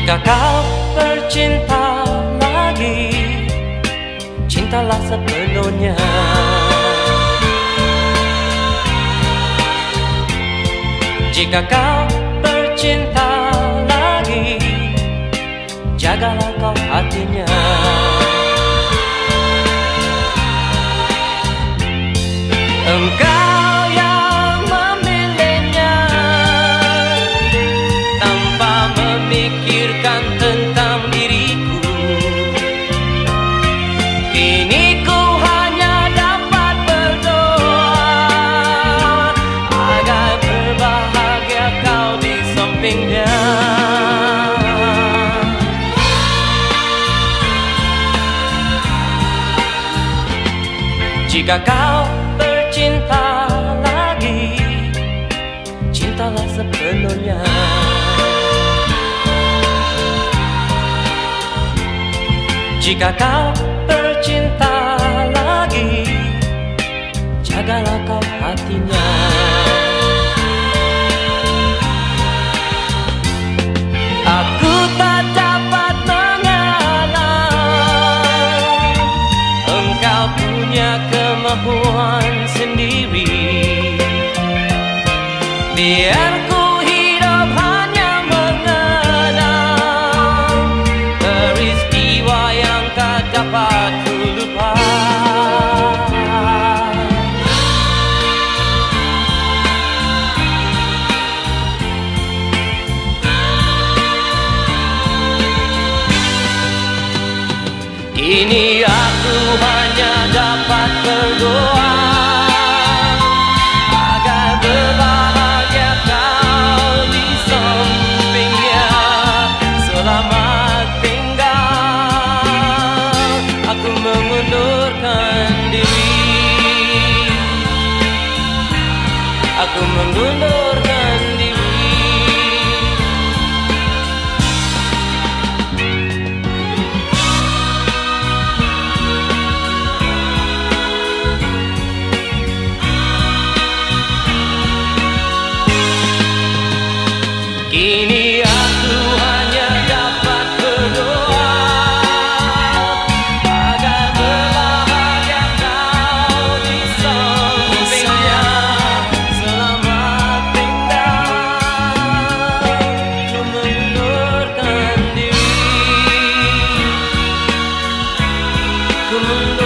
Jika kau bercinta lagi, cintalah sepenuhnya. Jika kau bercinta lagi, jagalah kau hatinya. Engkau yang memilihnya tanpa memikirkan tentang diriku. Kini ku hanya dapat berdoa agar berbahagia kau di sampingnya. Jika kau bercinta lagi, cintalah sepenuhnya. Jika kau bercinta lagi, jagalah kau hatinya. Aku tak dapat mengalah, engkau punya kemampuan sendiri. Biar ku hidup hanya mengenang peristiwa yang tak dapat ku lupa. Kini aku hanya dapat berdoa agar berbahagia kau di sampingnya. Selamat tinggal, aku mengundurkan diri. Aku mengundurkan diri. Kini aku hanya dapat berdoa agar berbahagia kau di sampingnya. Selamat tinggal, ku mengundurkan diri. Ku